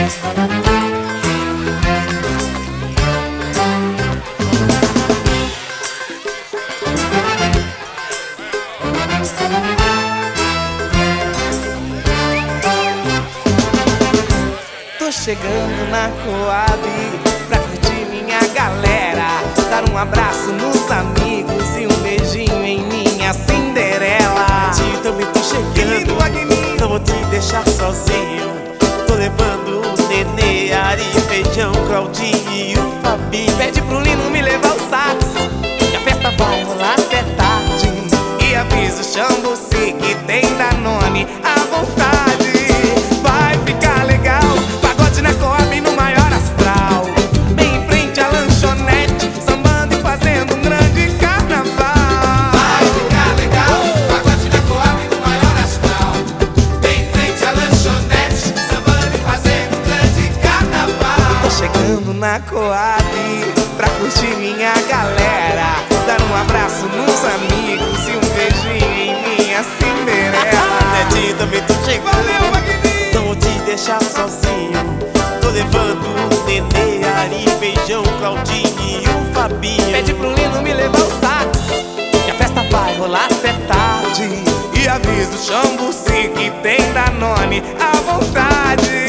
Tô chegando na Coab pra curtir minha galera, dar um abraço nos amigos e um beijinho em minha Cinderela. Eu também tô chegando, não vou te deixar sozinho. Tô levando o Nenê, Ari, Feijão, Claudinho e o Fabinho. Pede pro Lino me levar o sax, que a festa vai rolar até tarde. E avisa o Xambuci que tem Danone à vontade. Vai ficar legal, pagode na Coab no maior astral, bem em frente à lanchonete, sambando e fazendo um grande carnaval. Vai ficar legal, pagode na Coab no maior astral, bem em frente à lanchonete, sambando e fazendo um grande carnaval. Tô chegando na Coab pra curtir minha galera, dar um abraço nos amigos e um beijinho em minha Cinderela. Netinho, também tô chegando, não vou te deixar sozinho. Tô levando o Nenê, Ari, Feijão, Claudinho e o Fabinho. Pede pro Lino me levar o sax, que a festa vai rolar até tarde. E avisa o Xambuci que tem Danone à vontade.